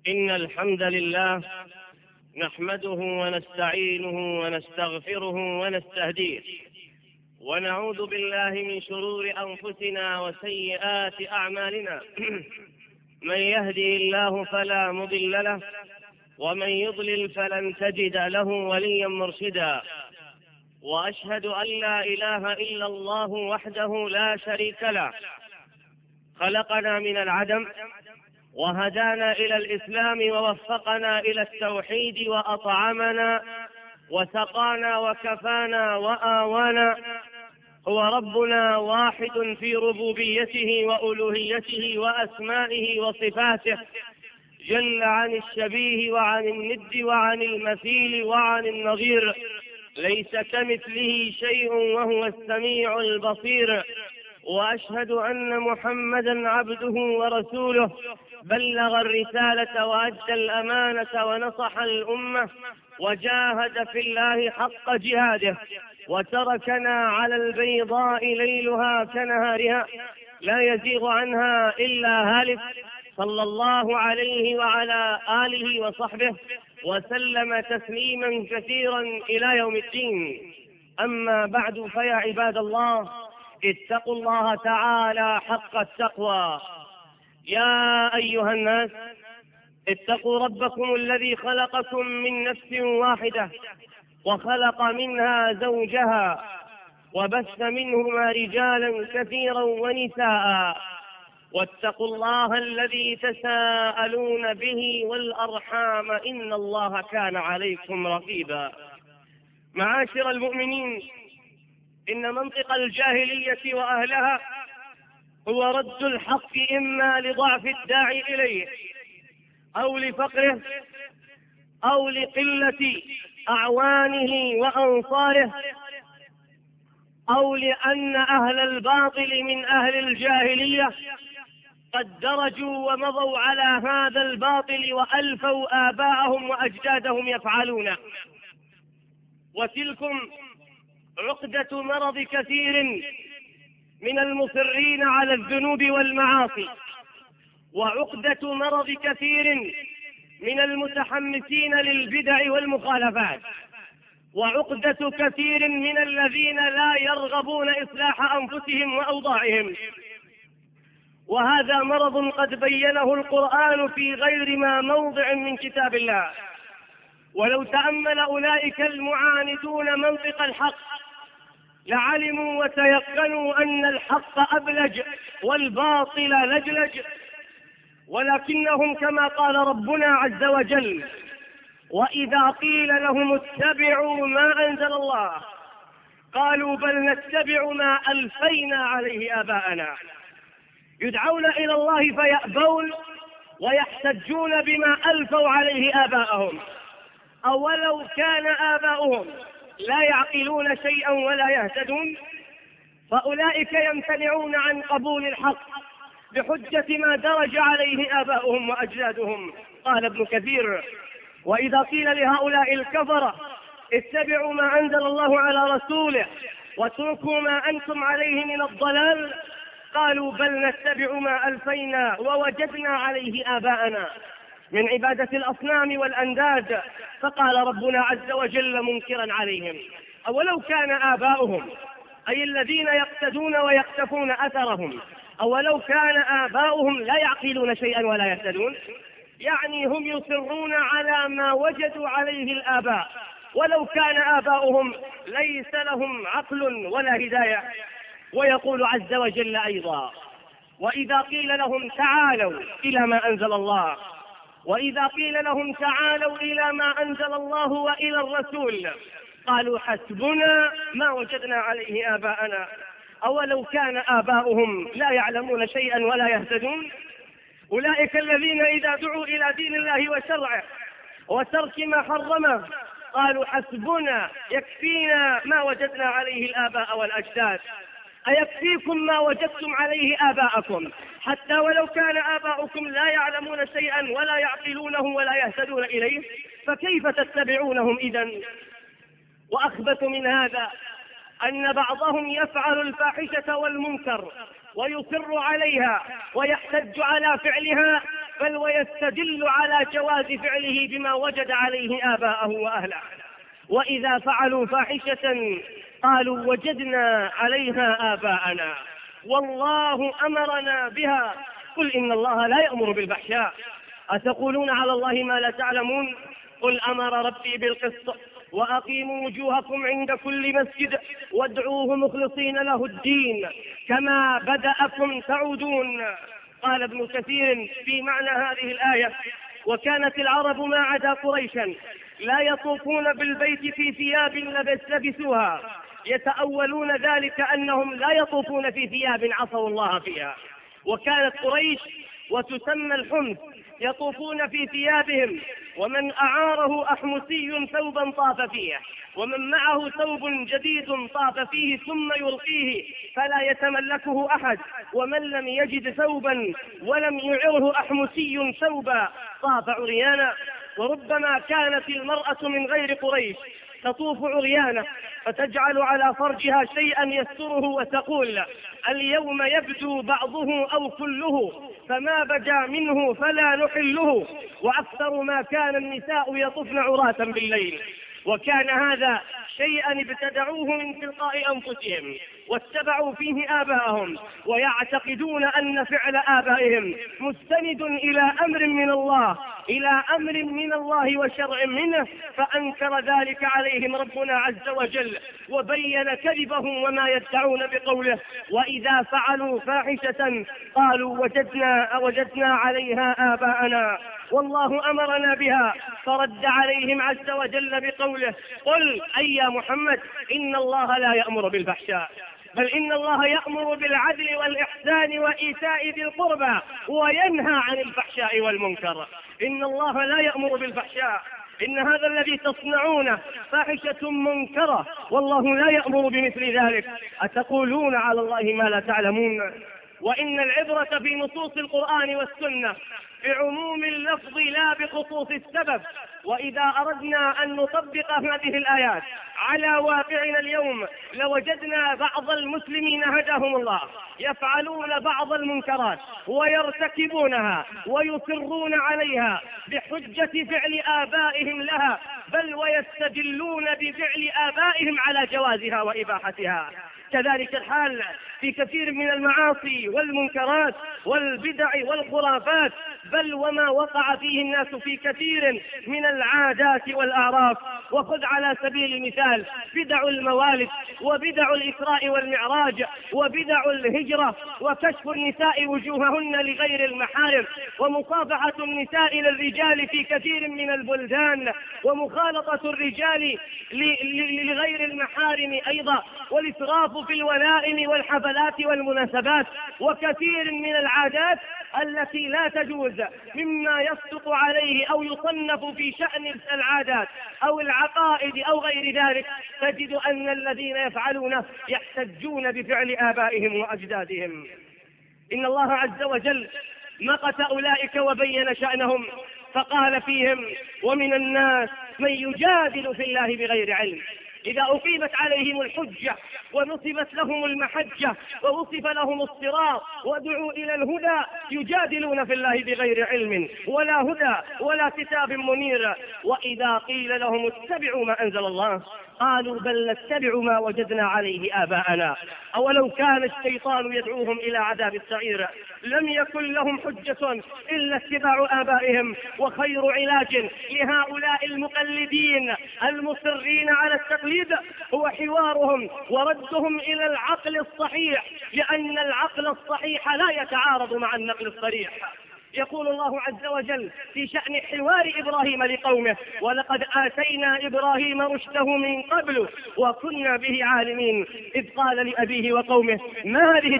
إن الحمد لله نحمده ونستعينه ونستغفره ونستهديه، ونعوذ بالله من شرور أنفسنا وسيئات أعمالنا. من يهده الله فلا مضل له، ومن يضلل فلن تجد له وليا مرشدا. وأشهد أن لا إله إلا الله وحده لا شريك له، خلقنا من العدم وهدانا إلى الإسلام ووفقنا إلى التوحيد وأطعمنا وسقانا وكفانا وآوانا. هو ربنا واحد في ربوبيته وألوهيته وأسمائه وصفاته، جل عن الشبيه وعن الند وعن المثيل وعن النظير، ليس كمثله شيء وهو السميع البصير. وأشهد أن محمدا عبده ورسوله، بلغ الرسالة وأدى الأمانة ونصح الأمة وجاهد في الله حق جهاده، وتركنا على البيضاء ليلها كنهارها لا يزيغ عنها إلا هالك، صلى الله عليه وعلى آله وصحبه وسلم تسليما كثيرا إلى يوم الدين. أما بعد، فيا عباد الله، اتقوا الله تعالى حق التقوى. يا أيها الناس، اتقوا ربكم الذي خلقكم من نفس واحدة وخلق منها زوجها وبث منهما رجالا كثيرا ونساء، واتقوا الله الذي تساءلون به والأرحام، إن الله كان عليكم رقيبا. معاشر المؤمنين، إن منطق الجاهلية وأهلها هو رد الحق إما لضعف الداعي إليه أو لفقره أو لقلة أعوانه وأنصاره، أو لأن أهل الباطل من أهل الجاهلية قد درجوا ومضوا على هذا الباطل وألفوا آباءهم وأجدادهم يفعلونه. وتلكم عقدة مرض كثير من المصرين على الذنوب والمعاصي، وعقدة مرض كثير من المتحمسين للبدع والمخالفات، وعقدة كثير من الذين لا يرغبون إصلاح أنفسهم وأوضاعهم. وهذا مرض قد بينه القرآن في غير ما موضع من كتاب الله. ولو تأمل أولئك المعاندون منطق الحق لعلموا وتيقنوا أن الحق أبلج والباطل لجلج، ولكنهم كما قال ربنا عز وجل: وإذا قيل لهم اتبعوا ما أنزل الله قالوا بل نتبع ما ألفينا عليه آباءنا. يدعون إلى الله فيأبون ويحتجون بما ألفوا عليه آباءهم. أولو كان آباؤهم لا يعقلون شيئا ولا يهتدون، فأولئك يمتنعون عن قبول الحق بحجة ما درج عليه آباؤهم وأجدادهم. قال ابن كثير: وإذا قيل لهؤلاء الكفرة اتبعوا ما أنزل الله على رسوله واتركوا ما أنتم عليه من الضلال قالوا بل نتبع ما ألفينا ووجدنا عليه آباءنا من عبادة الأصنام والأنداد. فقال ربنا عز وجل منكرا عليهم: أولو كان آباؤهم، أي الذين يقتدون ويقتفون أثرهم، أولو كان آباؤهم لا يعقلون شيئا ولا يهتدون، يعني هم يصرون على ما وجدوا عليه الآباء، ولو كان آباؤهم ليس لهم عقل ولا هداية. ويقول عز وجل أيضا: وإذا قيل لهم تعالوا إلى ما أنزل الله، وإذا قيل لهم تعالوا إلى ما أنزل الله وإلى الرسول قالوا حسبنا ما وجدنا عليه آباءنا. أولو كان آباؤهم لا يعلمون شيئا ولا يهتدون. أولئك الذين إذا دعوا إلى دين الله وشرعه وترك ما حرمه قالوا حسبنا يكفينا ما وجدنا عليه الآباء والأجداد. أيكفيكم ما وجدتم عليه آباءكم حتى ولو كان آباؤكم لا يعلمون شيئا ولا يعقلونه ولا يهتدون إليه؟ فكيف تتبعونهم إذن؟ وأخبث من هذا أن بعضهم يفعل الفاحشة والمنكر ويصر عليها ويحتج على فعلها بل ويستدل على جواز فعله بما وجد عليه آباءه وأهله. وإذا فعلوا فاحشة قالوا وجدنا عليها آباءنا والله أمرنا بها قل إن الله لا يأمر بالفحشاء أتقولون على الله ما لا تعلمون قل أمر ربي بالقسط وأقيموا وجوهكم عند كل مسجد وادعوه مخلصين له الدين كما بدأكم تعودون. قال ابن كثير في معنى هذه الآية وكانت العرب ما عدا قريشا لا يطوفون بالبيت في ثياب لبسوها يتأولون ذلك أنهم لا يطوفون في ثياب عصوا الله فيها. وكانت قريش وتسمى الحمص يطوفون في ثيابهم ومن أعاره أحمسي ثوبا طاف فيه ومن معه ثوب جديد طاف فيه ثم يلقيه فلا يتملكه أحد ومن لم يجد ثوبا ولم يعره أحمسي ثوبا طاف عريانا. وربما كانت المرأة من غير قريش تطوف عريانة فتجعل على فرجها شيئا يستره وتقول اليوم يبدو بعضه أو كله فما بدا منه فلا نحله. وأكثر ما كان النساء يطفن عراة بالليل وكان هذا شيئا ابتدعوه من تلقاء أنفسهم واتبعوا فيه آباءهم ويعتقدون أن فعل آبائهم مستند إلى أمر من الله وشرع منه فأنكر ذلك عليهم ربنا عز وجل وبين كذبهم وما يدعون بقوله وإذا فعلوا فاحشة قالوا وجدنا عليها آباءنا والله أمرنا بها فرد عليهم عز وجل بقوله قل أي يا محمد إن الله لا يأمر بالفحشاء بل إن الله يأمر بالعدل والإحسان وإيتاء ذي القربى وينهى عن الفحشاء والمنكر. إن الله لا يأمر بالفحشاء إن هذا الذي تصنعونه فاحشة منكرة والله لا يأمر بمثل ذلك أتقولون على الله ما لا تعلمون. وإن العبرة في نصوص القرآن والسنة بعموم اللفظ لا بخصوص السبب. وإذا أردنا أن نطبق هذه الآيات على واقعنا اليوم لوجدنا بعض المسلمين هداهم الله يفعلون بعض المنكرات ويرتكبونها ويصرون عليها بحجة فعل آبائهم لها بل ويستدلون بفعل آبائهم على جوازها وإباحتها. كذلك الحال في كثير من المعاصي والمنكرات والبدع والخرافات بل وما وقع فيه الناس في كثير من العادات والأعراف. وخذ على سبيل المثال بدع الموالد وبدع الإسراء والمعراج وبدع الهجرة وكشف النساء وجوههن لغير المحارم ومصافحة النساء للرجال في كثير من البلدان ومخالطة الرجال لغير المحارم أيضا والإسراف في الولائم والحفلات والمناسبات وكثير من العادات التي لا تجوز مما يصدق عليه أو يصنف في شأن العادات أو العقائد أو غير ذلك. تجد أن الذين يفعلونه يحتجون بفعل آبائهم وأجدادهم. إن الله عز وجل مقت أولئك وبين شأنهم فقال فيهم ومن الناس من يجادل في الله بغير علم إذا أقيمت عليهم الحجة ونصبت لهم المحجة ووصف لهم الصراط ودعوا إلى الهدى يجادلون في الله بغير علم ولا هدى ولا كتاب منير. وإذا قيل لهم اتبعوا ما أنزل الله قالوا بل نتبع ما وجدنا عليه آباءنا أولو كان الشيطان يدعوهم إلى عذاب السعير لم يكن لهم حجة إلا اتباع آبائهم. وخير علاج لهؤلاء المقلدين المصرين على التقليد هو حوارهم وردهم إلى العقل الصحيح لأن العقل الصحيح لا يتعارض مع النقل الصريح. يقول الله عز وجل في شأن حوار إبراهيم لقومه ولقد آتينا إبراهيم رشده من قبل وكنا به عالمين إذ قال لأبيه وقومه ما هذه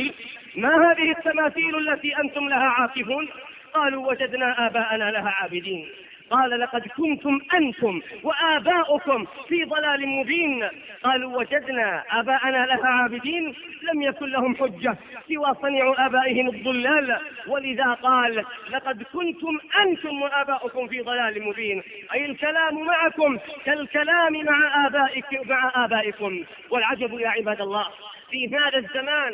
التماثيل التي أنتم لها عاكفون قالوا وجدنا آباءنا لها عابدين قال لقد كنتم أنتم وآباؤكم في ضلال مبين قالوا وجدنا آباءنا لها عابدين لم يكن لهم حجة سوى صنيع آبائهم الضلال ولذا قال لقد كنتم أنتم وآباؤكم في ضلال مبين أي الكلام معكم كالكلام مع آبائكم. والعجب يا عباد الله في هذا الزمان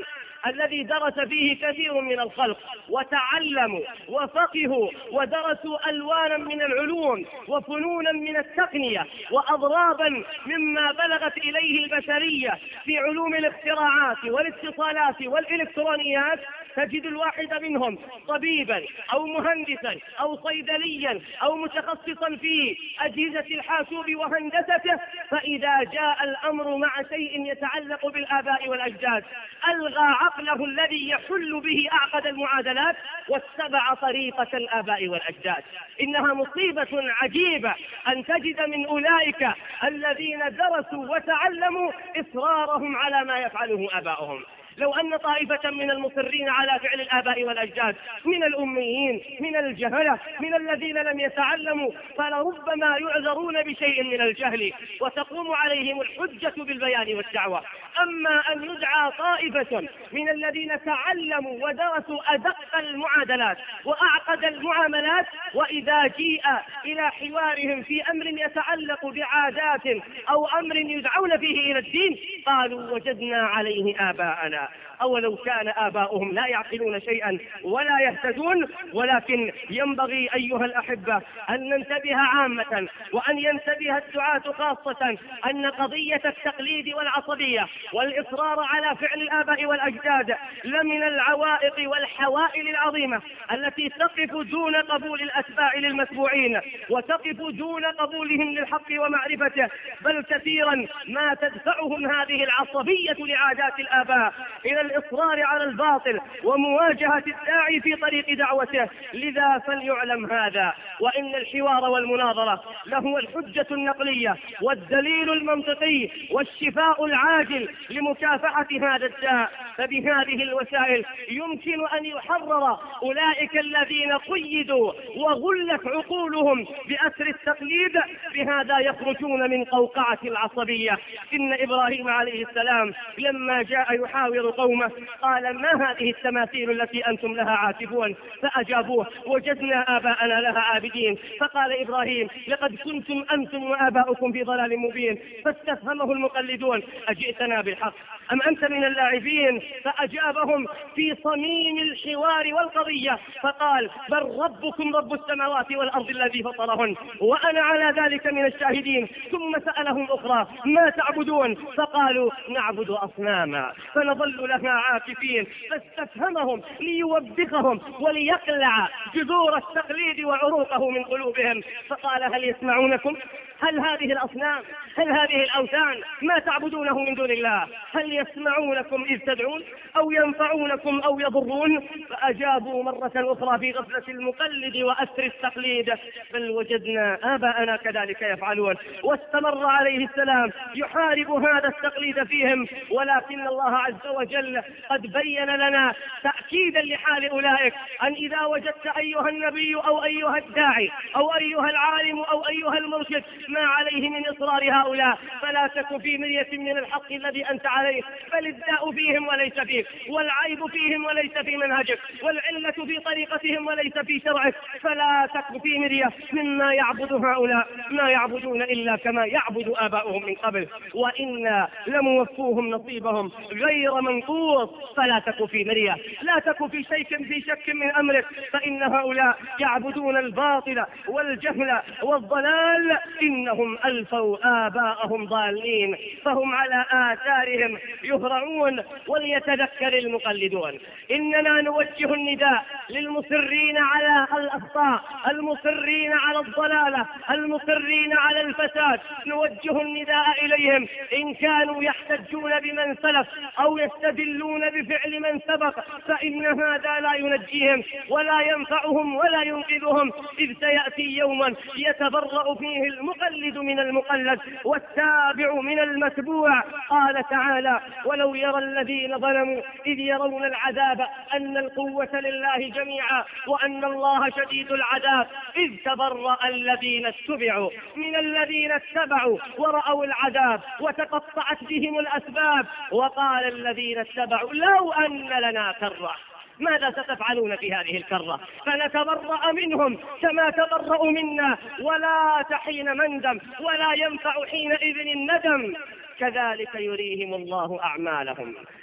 الذي درس فيه كثير من الخلق وتعلموا وفقهوا ودرسوا ألوانا من العلوم وفنونا من التقنية وأضرابا مما بلغت إليه البشرية في علوم الاختراعات والاتصالات والإلكترونيات، تجد الواحد منهم طبيبا أو مهندسا أو صيدليا أو متخصصا في أجهزة الحاسوب وهندسته، فإذا جاء الأمر مع شيء يتعلق بالآباء والأجداد ألغى عقله الذي يحل به أعقد المعادلات واتبع طريقة الآباء والأجداد. إنها مصيبة عجيبة أن تجد من أولئك الذين درسوا وتعلموا إصرارهم على ما يفعله آباؤهم. لو أن طائفة من المصرين على فعل الآباء والأجداد من الأميين من الجهلة من الذين لم يتعلموا فلربما يعذرون بشيء من الجهل وتقوم عليهم الحجة بالبيان والدعوة. أما أن يدعى طائفة من الذين تعلموا ودرسوا أدق المعادلات وأعقد المعاملات، وإذا جيء إلى حوارهم في أمر يتعلق بعادات أو أمر يدعون فيه إلى الدين قالوا وجدنا عليه آباءنا، أولو كان آباؤهم لا يعقلون شيئا ولا يهتدون. ولكن ينبغي أيها الأحبة أن ننتبه عامة وأن ينتبه الدعاة خاصة أن قضية التقليد والعصبية والإصرار على فعل الآباء والأجداد لمن العوائق والحوائل العظيمة التي تقف دون قبول الأتباع للمتبوعين وتقف دون قبولهم للحق ومعرفته، بل كثيرا ما تدفعهم هذه العصبية لعادات الآباء إلى الإصرار على الباطل ومواجهة الداعي في طريق دعوته. لذا فليعلم هذا، وإن الحوار والمناظرة له الحجة النقلية والدليل المنطقي والشفاء العاجل لمكافحة هذا الداء. فبهذه الوسائل يمكن أن يحرر أولئك الذين قيدوا وغلت عقولهم بأسر التقليد، بهذا يخرجون من قوقعة العصبية. إن إبراهيم عليه السلام لما جاء يحاور قومه قال ما هذه التماثيل التي أنتم لها عاكفون؟ فأجابوه وجدنا آباءنا لها عابدين. فقال إبراهيم لقد كنتم أنتم وآباؤكم في ضلال مبين. فاستفهمه المقلدون أجئتنا بالحق أم أنت من اللاعبين؟ فأجابهم في صميم الحوار والقضية فقال بل ربكم رب السماوات والأرض الذي فطرهن وأنا على ذلك من الشاهدين. ثم سألهم أخرى ما تعبدون؟ فقالوا نعبد أصناما فنظل لها عاكفين. فاستفهمهم ليوبخهم وليقلع جذور التقليد وعروقه من قلوبهم. فقال هل يسمعونكم؟ هل هذه الأصنام هل هذه الأوثان ما تعبدونه من دون الله هل يسمعونكم إذ تدعون أو ينفعونكم أو يضرون؟ فأجابوا مرة أخرى في غفلة المقلد وأسر التقليد بل وجدنا آباءنا كذلك يفعلون. واستمر عليه السلام يحارب هذا التقليد فيهم، ولكن الله عز وجل قد بين لنا تأكيدا لحال أولئك أن إذا وجدت أيها النبي أو أيها الداعي أو أيها العالم أو أيها المرشد ما عليه من إصرار هؤلاء فلا تك في مرية من الحق الذي أنت عليه، بل الداء فيهم وليس فيك، والعيب فيهم وليس في منهجك، والعلة في طريقتهم وليس في شرعك. فلا تك في مرية مما يعبد هؤلاء، ما يعبدون إلا كما يعبد آباؤهم من قبل، وإنا لموفوهم نصيبهم غير منقوص. فلا تك في مرية، لا تك في شك من أمرك، فإن هؤلاء يعبدون الباطل والجهل والضلال. إنهم ألفوا آباءهم ضالين فهم على آثارهم يهرعون. وليتذكر المقلدون إننا نوجه النداء للمصرين على الأخطاء، المصرين على الضلالة، المصرين على الفساد. نوجه النداء إليهم إن كانوا يحتجون بمن سلف أو يستدلون بفعل من سبق فإن هذا لا ينجيهم ولا ينفعهم ولا ينقذهم، إذ سيأتي يوما يتبرأ فيه المقلد من المقلد والتابع من المتبوع. قال تعالى ولو يرى الذين ظلموا إذ يرون العذاب أن القوة لله جميعا وأن الله شديد العذاب إذ تبرأ الذين اتبعوا من الذين اتبعوا ورأوا العذاب وتقطعت بهم الأسباب وقال الذين اتبعوا لو أن لنا كرة ماذا ستفعلون في هذه الكرة؟ فنتبرأ منهم كما تبرأوا منا ولا تحين مندم ولا ينفع حينئذ الندم. كذلك يريهم الله أعمالهم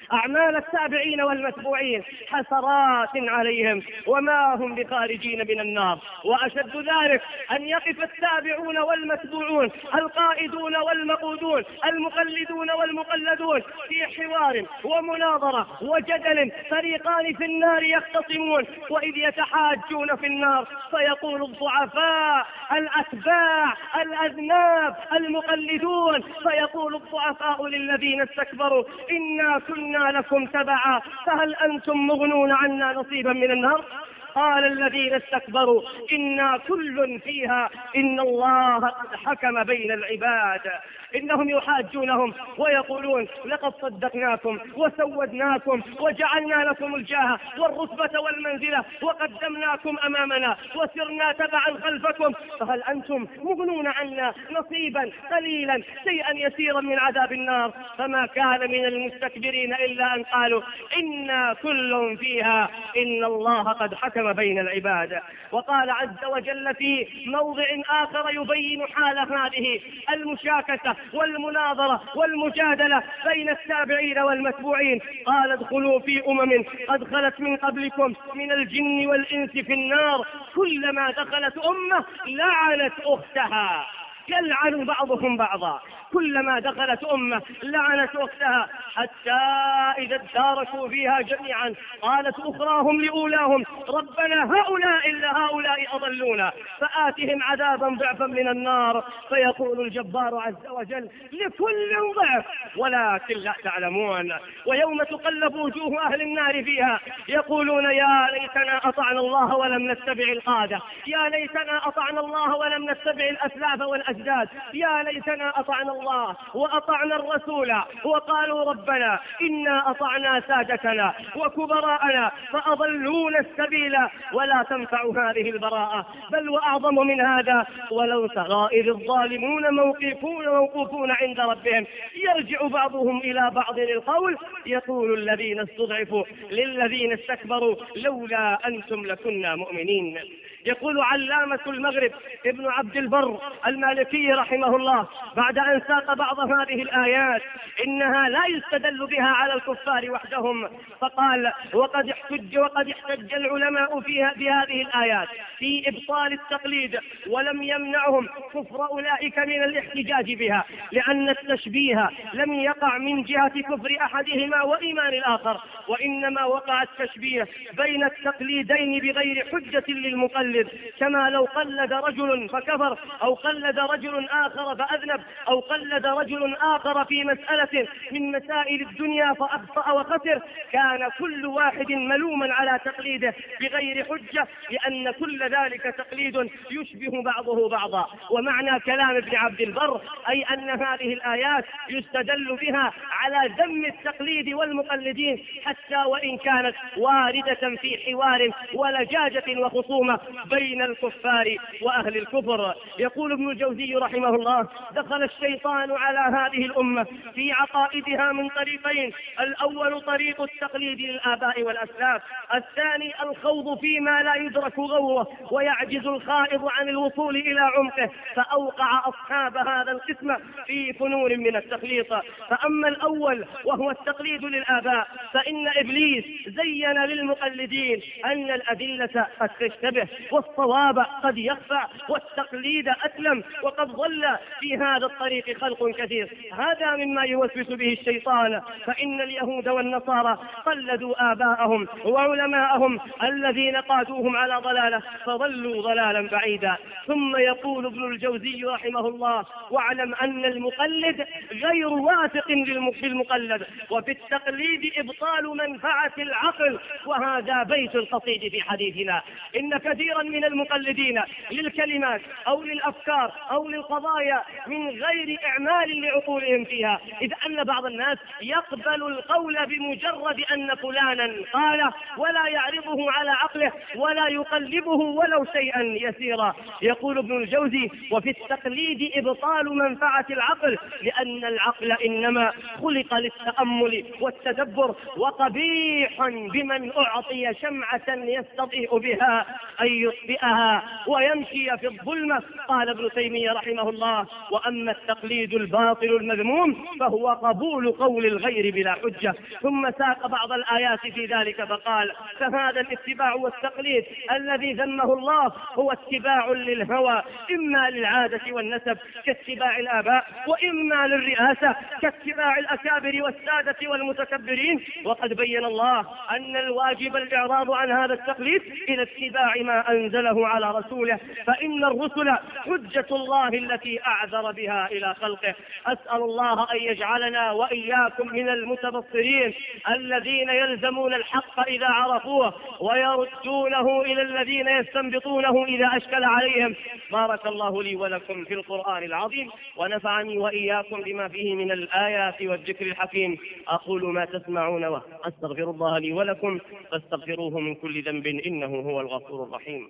أعمال التابعين والمتبوعين حسرات عليهم وما هم بخارجين من النار. وأشد ذلك أن يقف التابعون والمتبوعون القائدون والمقودون المقلدون والمقلدون في حوار ومناظرة وجدل، فريقان في النار يختصمون، وإذ يتحاجون في النار فيقول الضعفاء الأتباع الأذناب المقلدون، فيقول الضعفاء للذين استكبروا إنا كنا لكم تبعا فهل أنتم مغنون عنا نصيبا من النار؟ قال الذين استكبروا إنا كل فيها إن الله قد حكم بين العباد. إنهم يحاجونهم ويقولون لقد صدقناكم وسودناكم وجعلنا لكم الجاه والرتبة والمنزلة وقدمناكم أمامنا وسرنا تبعا خلفكم فهل أنتم مغنون عنا نصيبا قليلا شيئا يسيرا من عذاب النار؟ فما كان من المستكبرين إلا أن قالوا إنا كل فيها إن الله قد حكم بين العباد. وقال عز وجل في موضع آخر يبين حال هذه المشاكسة والمناظرة والمجادلة بين التابعين والمتبوعين، قال ادخلوا في أمم قد خلت من قبلكم من الجن والإنس في النار كلما دخلت أمة لعنت أختها، يلعن بعضهم بعضا، كلما دخلت أمة لعنت أختها حتى إذا اداركوا فيها جميعا قالت أخراهم لأولاهم ربنا هؤلاء إلا هؤلاء أضلونا فآتهم عذابا ضعفا من النار. فيقول الجبار عز وجل لكل ضعف ولكن لا تعلمون. ويوم تقلب وجوه أهل النار فيها يقولون يا ليتنا أطعنا الله ولم نتبع القادة، يا ليتنا أطعنا الله ولم نتبع الأسلاف والأجداد، يا ليتنا أطعنا الله وأطعنا الرسول وقالوا ربنا إنا أطعنا سادتنا وكبراءنا فأضلونا السبيل ولا تنفع هذه البراءة. بل وأعظم من هذا ولو ترى إذ الظالمون موقوفون عند ربهم يرجع بعضهم إلى بعض القول يقول الذين استضعفوا للذين استكبروا لولا أنتم لكنا مؤمنين. يقول علامة المغرب ابن عبد البر المالكي رحمه الله بعد أن ساق بعض هذه الآيات إنها لا يستدل بها على الكفار وحدهم، فقال وقد احتج العلماء بهذه الآيات في إبطال التقليد ولم يمنعهم كفر أولئك من الاحتجاج بها، لأن التشبيه لم يقع من جهة كفر أحدهما وإيمان الآخر، وإنما وقع التشبيه بين التقليدين بغير حجة للمقلد، كما لو قلد رجل فكفر أو قلد رجل آخر فأذنب أو قلد رجل آخر في مسألة من مسائل الدنيا فأخطأ وخسر، كان كل واحد ملوما على تقليده بغير حجة، لأن كل ذلك تقليد يشبه بعضه بعضا. ومعنى كلام ابن عبد البر أي أن هذه الآيات يستدل بها على ذم التقليد والمقلدين حتى وإن كانت واردة في حوار ولجاجة وخصومة بين الكفار وأهل الكفر. يقول ابن الجوزي رحمه الله دخل الشيطان على هذه الأمة في عقائدها من طريقين: الأول طريق التقليد للآباء والأسلاف، الثاني الخوض فيما لا يدرك غوره ويعجز الخائض عن الوصول إلى عمقه، فأوقع أصحاب هذا القسم في فنون من التخليط. فأما الأول وهو التقليد للآباء فإن إبليس زين للمقلدين أن الأدلة قد تشتبه والصواب قد يخفى والتقليد أسلم، وقد ضل في هذا الطريق خلق كثير. هذا مما يوسوس به الشيطان، فإن اليهود والنصارى قلدوا آباءهم وعلماءهم الذين قادوهم على ضلالة فضلوا ضلالا بعيدا. ثم يقول ابن الجوزي رحمه الله واعلم أن المقلد غير واثق بالمقلد، وفي التقليد إبطال منفعة العقل. وهذا بيت القصيد في حديثنا: إن كثيرا من المقلدين للكلمات أو للأفكار أو للقضايا من غير إعمال لعقولهم فيها، إذ أن بعض الناس يقبل القول بمجرد أن فلانا قال ولا يعرضه على عقله ولا يقلبه ولو شيئا يسيرا. يقول ابن الجوزي وفي التقليد إبطال منفعة العقل، لأن العقل إنما خلق للتأمل والتدبر، وقبيح بمن أعطي شمعة يستضيء بها أن يطفئها ويمشي في الظلمة. قال ابن تيمية رحمه الله: وأما التقليد الباطل المذموم فهو قبول قول الغير بلا حجة. ثم ساق بعض الآيات في ذلك فقال: فهذا الاتباع والتقليد الذي ذمه الله هو اتباع للهوى، إما للعادة والنسب كاتباع الآباء، وإما للرئاسة كاتباع الأكابر والسادة والمتكبرين. وقد بين الله أن الواجب الإعراض عن هذا التقليد إلى اتباع ما أنزله على رسوله، فإن الرسل حجة الله التي أعذر بها إلى خلقه. أسأل الله أن يجعلنا وإياكم من المتبصرين الذين يلزمون الحق إذا عرفوه ويردونه إلى الذين يستنبطونه إذا أشكل عليهم. بارك الله لي ولكم في القرآن العظيم، ونفعني وإياكم بما فيه من الآيات والذكر الحكيم. أقول ما تسمعون وأستغفر الله لي ولكم فاستغفروه من كل ذنب إنه هو الغفور الرحيم.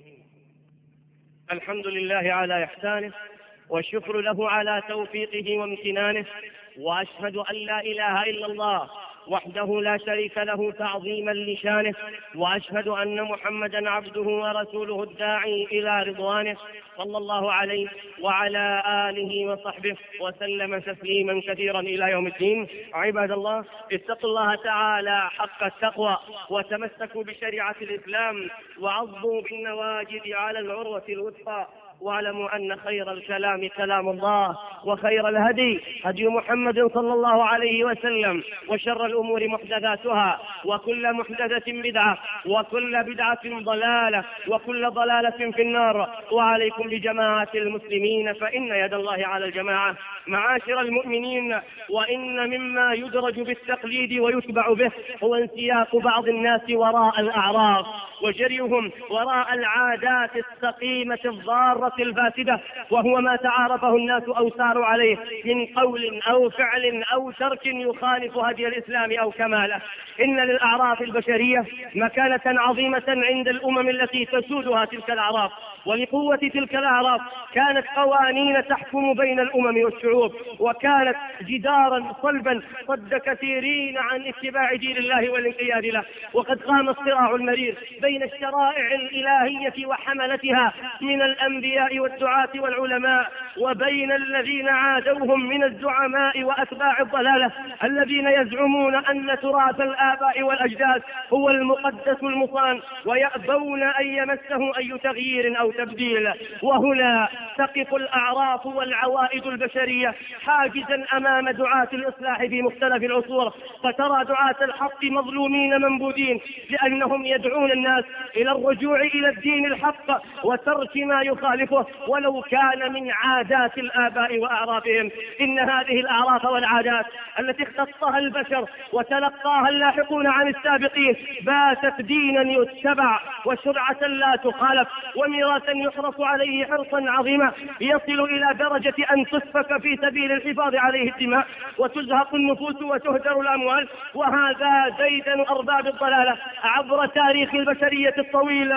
الحمد لله على إحسانه، والشكر له على توفيقه وامتنانه، وأشهد أن لا إله إلا الله وحده لا شريك له تعظيما لشانه، وأشهد أن محمدا عبده ورسوله الداعي إلى رضوانه، صلى الله عليه وعلى آله وصحبه وسلم تسليما كثيرا إلى يوم الدين. عباد الله، اتقوا الله تعالى حق التقوى، وتمسكوا بشريعة الإسلام، وعضوا بالنواجذ على العروة الوثقى، واعلموا أن خير الكلام كلام الله، وخير الهدي هدي محمد صلى الله عليه وسلم، وشر الأمور محدثاتها، وكل محدثة بدعة، وكل بدعة ضلالة، وكل ضلالة في النار. وعليكم بجماعة المسلمين فإن يد الله على الجماعة. معاشر المؤمنين، وإن مما يدرج بالتقليد ويتبع به هو انسياق بعض الناس وراء الأعراف، وجريهم وراء العادات السقيمة الضارة الفاسدة، وهو ما تعارفه الناس أو ساروا عليه من قول أو فعل أو ترك يخالف هدي الإسلام أو كماله. إن للأعراف البشرية مكانة عظيمة عند الأمم التي تسودها تلك الأعراف، ولقوة تلك الأعراف كانت قوانين تحكم بين الأمم والشعوب، وكانت جدارا صلبا صد كثيرين عن اتباع دين الله والانقياد له. وقد قام الصراع المرير بين الشرائع الإلهية وحملتها من الأنبياء والدعاة والعلماء، وبين الذين عادوهم من الزعماء وأتباع الضلالة الذين يزعمون أن تراث الآباء والأجداد هو المقدس المصان، ويأبون أن يمسه أي تغيير أو تبديل. وهنا تقف الأعراف والعوائد البشرية حاجزا أمام دعاة الإصلاح في مختلف العصور، فترى دعاة الحق مظلومين منبوذين لأنهم يدعون الناس إلى الرجوع إلى الدين الحق وترك ما يخالفه ولو كان من عادات الآباء وأعرافهم. إن هذه الأعراف والعادات التي اختصها البشر وتلقاها اللاحقون عن السابقين باتت دينا يتبع وشرعة لا تخالف وميراثا يحرص عليه حرصا عظيما، يصل إلى درجة أن تسفك في سبيل الحفاظ عليه الدماء وتزهق النفوس وتهدر الأموال. وهذا ديدن أرباب الضلالة عبر تاريخ البشرية الطويل،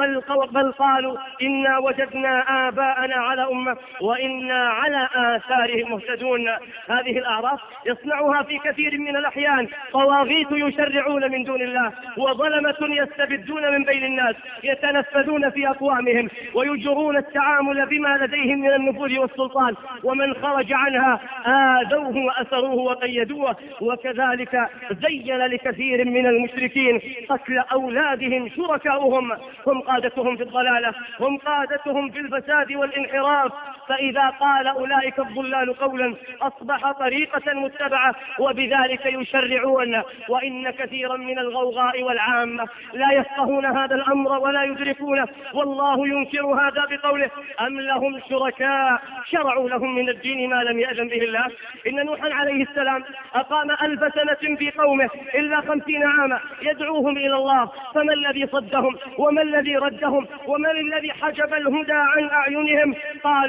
بل قالوا إنا وجدنا آباءنا على أمة وإنا على آثارهم مهتدون. هذه الأعراف يصنعها في كثير من الأحيان طواغيت يشرعون من دون الله، وظلمة يستبدون من بين الناس، يتنفذون في أقوامهم ويجرون التعامل بما لديهم من النفوذ والسلطان، ومن خرج عنها آذوه وأسروه وقيدوه. وكذلك زين لكثير من المشركين قتل أولادهم شركاؤهم، هم قادتهم في الضلالة، هم قادتهم في الفساد والانحراف. فإذا قال أولئك الضلال قولا أصبح طريقة متبعة، وبذلك يشرعون. وإن كثيرا من الغوغاء والعامة لا يفقهون هذا الأمر ولا يدركونه، والله ينكر هذا بقوله أم لهم شركاء شرعوا لهم من الدين ما لم يأذن به الله. إن نوحا عليه السلام أقام 1000 سنة في قومه إلا 50 عاما يدعوهم إلى الله، فما الذي صدهم وما الذي ردهم ومن الذي حجب الهدى عن أعينهم؟ قالوا لا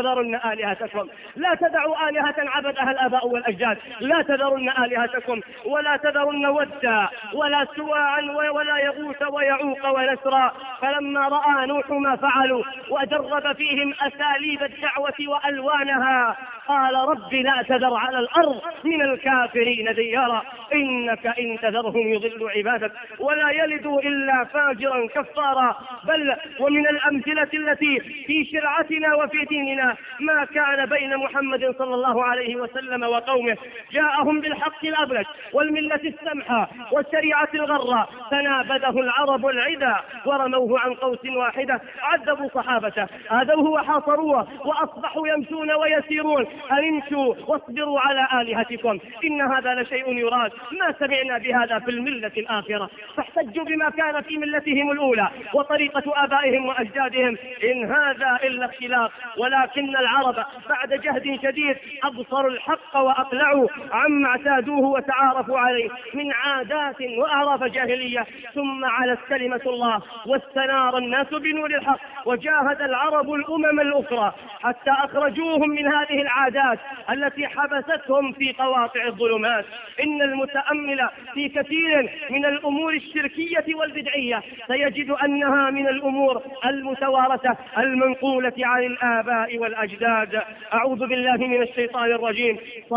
تذرن آلهتكم. لا تدعوا آلهة عبدها الآباء والأجداد، لا تذرن آلهتكم، ولا تذرن ودا ولا سواعا ولا يغوث ويعوق ونسرا. فلما رأى نوح ما فعلوا وجرب فيهم أساليب الدعوة وألوانها قال رب لا تذر على الأرض من الكافرين ديارا إنك إن تذرهم يضل عبادك ولا يلدوا إلا فاجرا كفارا. بل ومن الأمثلة التي في شرعتنا وفي ديننا ما كان بين محمد صلى الله عليه وسلم وقومه، جاءهم بالحق الأبلج والملة السمحة والشريعة الغرة فنابذه العرب العدا ورموه عن قوس واحدة. عذبوا صحابته، آذوه وحاصروه وأصبحوا يمشون ويسيرون. أنمشوا واصبروا على آلهتكم إن هذا لشيء يراد، ما سمعنا بهذا في الملة الآخرة. فاحتجوا بما كان في ملتهم الأولى وطريقة آبائهم وأجدادهم، إن هذا إلا اختلاف. ولكن العرب بعد جهد شديد أبصروا الحق وأقلعوا عما اعتادوه وتعارفوا عليه من عادات وأعراف جاهلية. ثم علت كلمة الله واستنار الناس بنور الحق، وجاهد العرب الأمم الأخرى حتى أخرجوهم من هذه العادات التي حبستهم في قواطع الظلمات. إن المتأمل في كثير من الأمور الشركية والبدعية سيجد أنها من الأمور المتوارثة المنقولة عن الآباء والأجداد. أعوذ بالله من الشيطان الرجيم.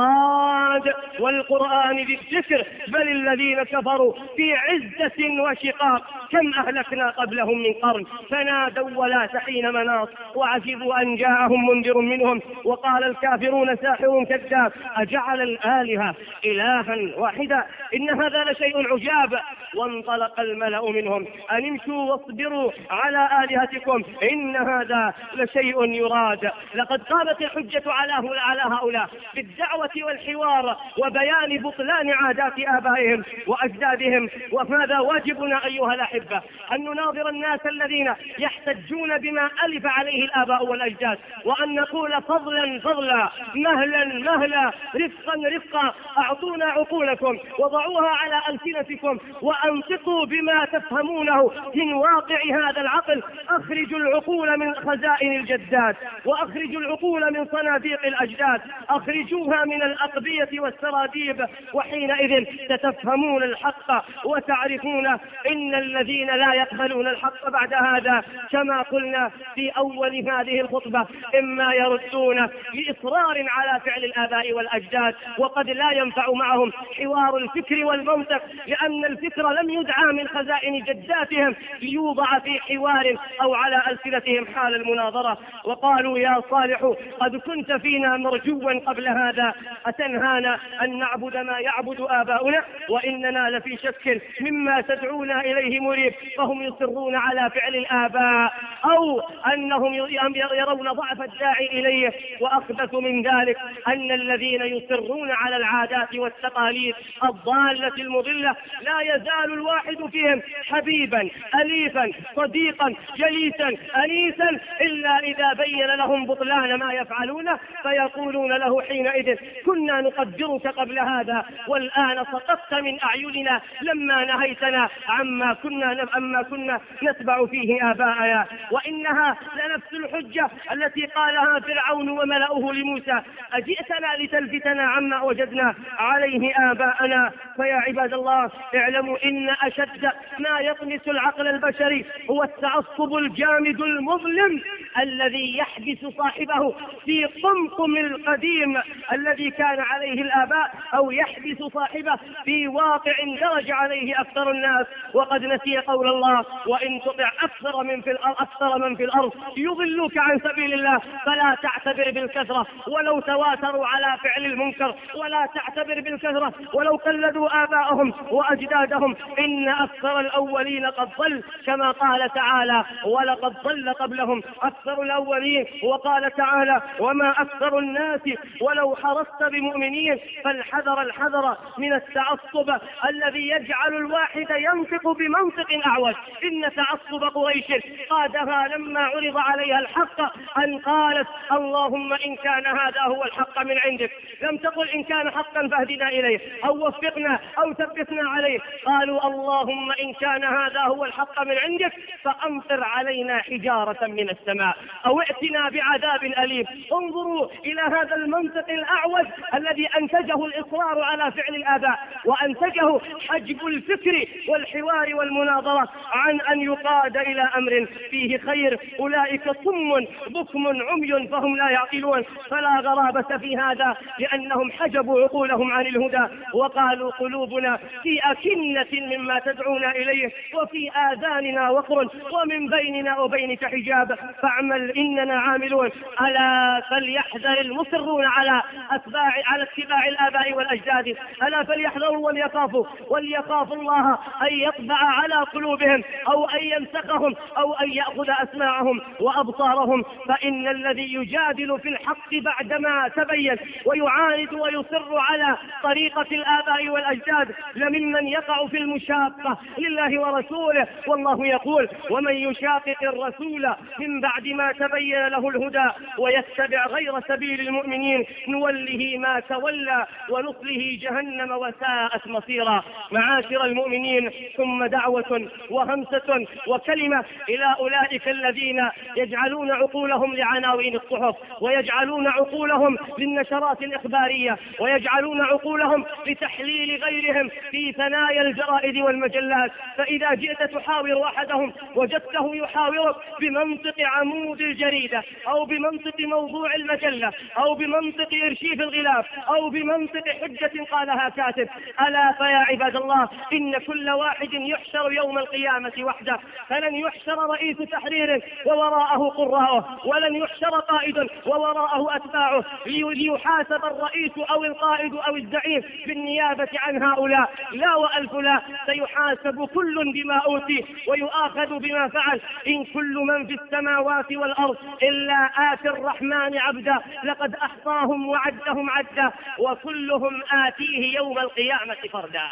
صاد والقرآن ذي الذكر بل الذين كفروا في عزة وشقاق كم أهلكنا قبلهم من قرن فنادوا ولا حين مناص وعجبوا أن جاءهم منذر منهم وقال الكافرون ساحر كذاب أجعل الآلهة إلها واحدا إن هذا لشيء عجاب. وانطلق الملأ منهم أن امشوا واصبروا على آلهتكم إن هذا لشيء يراد. لقد قامت الحجة على هؤلاء بالدعوة والحوار وبيان بطلان عادات آبائهم وأجدادهم. وهذا واجبنا أيها الأحبة أن نناظر الناس الذين يحتجون بما ألف عليه الآباء والأجداد وأن نقول فضلا فضلا مهلا مهلا رفقا رفقا. أعطونا عقولكم وضعوها على ألسنتكم وأنطقوا بما تفهمونه من واقع هذا العقل. أخرجوا العقول من خزائن الجدات وأخرجوا العقول من صناديق الأجداد، أخرجوها من الأقبية والسراديب، وحينئذ تتفهمون الحق وتعرفون إن الذين لا يقبلون الحق بعد هذا كما قلنا في أول هذه الخطبة إما يردون بإصرار على فعل الآباء والأجداد وقد لا ينفع معهم حوار الفكر والمنطق لأن الفكر لم يدعى من خزائن جداتهم ليوضع في حوار أو على ألسنتهم حال المناظرة. وقالوا يا صالح قد كنت فينا مرجوا قبل هذا أتنهانا أن نعبد ما يعبد آباؤنا وإننا لفي شك مما تدعونا إليه مريب. فهم يصرون على فعل الآباء أو أنهم يرون ضعف الداعي إليه. وأخبث من ذلك أن الذين يصرون على العادات والتقاليد الضالة المضلة لا يزال الواحد فيهم حبيبا أليفا صديقا جليسا أنيسا إلا إذا بين لهم بطلان ما يفعلونه فيقولون له حينئذ كنا نقدرك قبل هذا والآن سقطت من أعيننا لما نهيتنا عما كنا نتبع فيه آباءنا. وإنها لنفس الحجة التي قالها فرعون وملأه لموسى أجئتنا لتلفتنا عما وجدنا عليه آباءنا. فيا عباد الله اعلموا إن أشد ما يطمس العقل البشري هو التعصب الجامد المظلم الذي يحبس صاحبه في قمقم القديم الذي كان عليه الآباء أو يحبس صاحبه في واقع درج عليه أكثر الناس. وقد نسي قول الله وإن تطع أكثر من في الأرض يضلوك عن سبيل الله فلا تعتبر بالكثرة ولو تواتروا على فعل المنكر ولا تعتبر بالكثرة ولو قلدوا آباءهم وأجدادهم إن أكثر الأولين قد ضل كما قال تعالى ولقد ضل قبلهم أكثر الأولين. وقال تعالى وما أكثر الناس ولو حرصت بمؤمنين. فالحذر من التعصب الذي يجعل الواحد ينطق بمنطق أعوج. إن تعصب قريش قادها لما عرض عليها الحق أن قالت اللهم إن كان هذا هو الحق من عندك لم تقل إن كان حقا فاهدنا إليه أو وفقنا أو ثبتنا عليه. قالوا اللهم إن كان هذا هو الحق من عندك فأمطر علينا حجارة من السماء أو ائتنا بعذاب أليم. انظروا إلى هذا المنطق الأعوج الذي أنتجه الإصرار على فعل الآباء، وأنتجه حجب الفكر والحوار والمناظرة عن أن يقاد إلى أمر فيه خير. أولئك صم بكم عمي فهم لا يعقلون. فلا غرابة في هذا، لأنهم حجبوا عقولهم عن الهدى وقالوا قلوبنا في أكنة مما تدعونا إليه وفي آذاننا وقر ومن بيننا وبينك حجاب فاعمل إننا عاملون. ألا فليحذر المصرون على اتباع الآباء والأجداد، ألا فليحذروا وليخافوا الله أن يطبع على قلوبهم أو أن يمسخهم أو أن يأخذ أسماعهم وأبصارهم. فإن الذي يجادل في الحق بعدما تبين ويعاند ويصر على طريقة الآباء والأجداد لممن يقع في المشاقة لله ورسوله. والله يقول: ومن يشاقق الرسول من بعد ما تبين له الهدى ويتبع غير سبيل المؤمنين نوله ما تولى ونصله جهنم وساءت مصيرا. معاشر المؤمنين، ثم دعوة وهمسة وكلمة إلى أولئك الذين يجعلون عقولهم لعناوين الصحف، ويجعلون عقولهم للنشرات الإخبارية، ويجعلون عقولهم لتحليل غيرهم في ثنايا الجرائد والمجلات. فإذا جئت تحاور أحدهم وجدته يحاورك بمنطق عمود الجريدة أو بمنطق موضوع المجلة أو بمنطق إرشيف الغلاف أو بمنطق حجة قالها كاتب. ألا فيا عباد الله، إن كل واحد يحشر يوم القيامة وحده، فلن يحشر رئيس تحرير ووراءه قراءه، ولن يحشر قائد ووراءه أتباعه ليحاسب الرئيس أو القائد أو الزعيم بالنيابة عن هؤلاء. لا وألف لا، سيحاسب كل بما أوتي ويؤاخذ بما فعل. إن كل من في السماوات والأرض إلا آتي الرحمن عبدا لقد أحصاهم وعدهم عدا وكلهم آتيه يوم القيامة فردا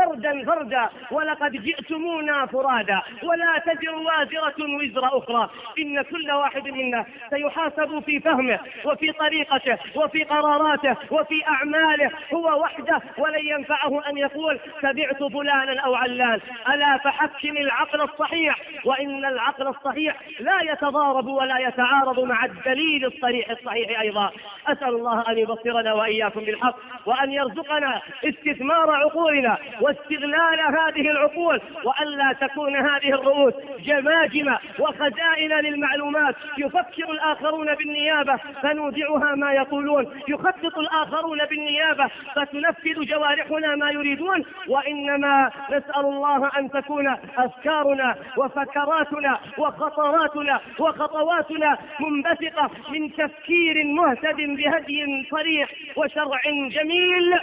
فردا ولقد جئتمونا فرادا ولا تزر وازرة وزر أخرى. إن كل واحد منا سيحاسب في فهمه وفي طريقته وفي قراراته وفي أعماله هو وحده، ولن ينفعه أن يقول تبعت فلانا أو علان. ألا فحكم العقل الصحيح، وإن العقل الصحيح لا يتضارب ولا يتعارض مع الدليل الصحيح أيضا. أسأل الله أن يبصرنا وإياكم بالحق، وأن يرزقنا استثمار عقولنا واستغلال هذه العقول، وألا تكون هذه الرؤوس جماجم وخزائن للمعلومات يفكر الآخرون بالنيابة فنودعها ما يقولون، يخطط الآخرون بالنيابة فتنفذ جوارحنا ما يريدون. وإنما نسأل الله أن تكون أفكارنا وفكراتنا وخطراتنا وخطواتنا منبثقة من تفكير مهتد بهدي صريح وشرع جميل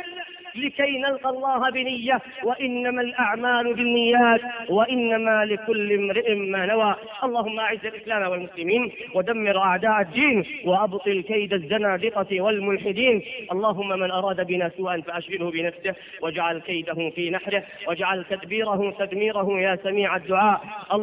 لكي نلقى الله بنية. وإنما الأعمال بالنيات وإنما لكل امرئ ما نوى. اللهم أعز الإسلام والمسلمين ودمر أعداء الدين وأبطل كيد الزنادقة والملحدين. اللهم من أراد بنا سوءا فأشغله بنفسه واجعل كيده في نحره واجعل تدبيره تدميره يا سميع الدعاء.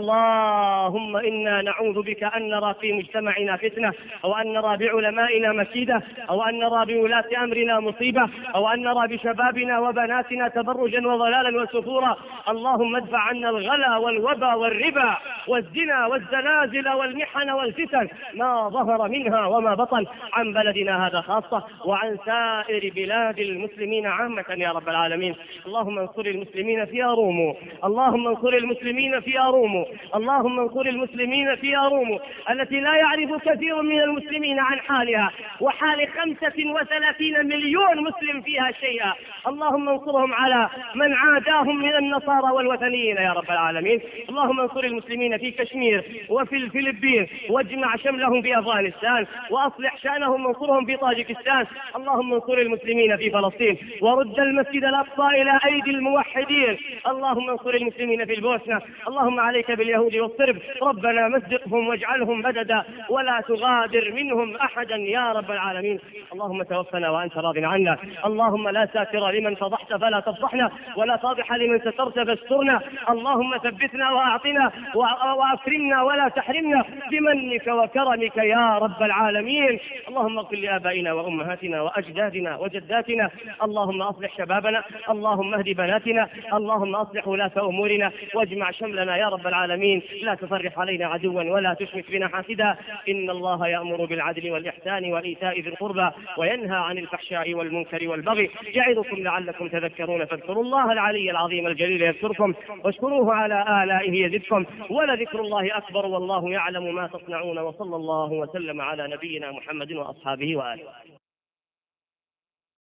اللهم إنا نعوذ بك أن نرى في مجتمعنا فتنة، أو أن نرى بعلمائنا مكيدة، أو أن نرى بولاة أمرنا مصيبة، أو أن نرى بشبابنا وبناتنا تبرجا وضلالا وسفورا. اللهم ادفع عنا الغلا والوبا والربا والزنا والزلازل والمحن والفتن ما ظهر منها وما بطن عن بلدنا هذا خاصة وعن سائر بلاد المسلمين عامة يا رب العالمين. اللهم انصر المسلمين في أرومو، اللهم انصر المسلمين في أرومو، اللهم انصر المسلمين في أرومو التي لا يعرف كثير من المسلمين عن حالها وحال 35 مليون مسلم فيها شيئا. اللهم انصرهم على من عاداهم من النصارى والوثنيين يا رب العالمين. اللهم انصر المسلمين في كشمير وفي الفلبين واجمع شملهم في أفغانستان وأصلح شأنهم وانصرهم في طاجكستان. اللهم انصر المسلمين في فلسطين ورد المسجد الأقصى إلى أيدي الموحدين. اللهم انصر المسلمين في البوسنة. اللهم عليك باليهود والصرب، ربنا مزقهم واجعلهم بددا ولا تغادر منهم أحدا يا رب العالمين. اللهم توفنا وأنت راض عنا. اللهم لا ساتر ساتر لمن فضحت فلا تفضحنا، ولا فاضح لمن سترت فاسترنا. اللهم ثبتنا وأعطنا وأكرمنا ولا تحرمنا بمنك وكرمك يا رب العالمين. اللهم اغفر لآبائنا وأمهاتنا وأجدادنا وجداتنا. اللهم أصلح شبابنا، اللهم اهد بناتنا، اللهم أصلح ولاة أمورنا، واجمع شملنا يا رب العالمين. لا تفرق علينا عدوا ولا تشمت بنا حاسدا. إن الله يأمر بالعدل والإحسان وإيتاء ذي القربى وينهى عن الفحشاء والمنكر والبغي يعظكم لعلكم تذكرون. فاذكروا الله العلي العظيم الجليل يذكركم، واشكروه على آلائه يزدكم، ولذكر الله أكبر والله يعلم ما تصنعون. وصلى الله وسلم على نبينا محمد وأصحابه وآله.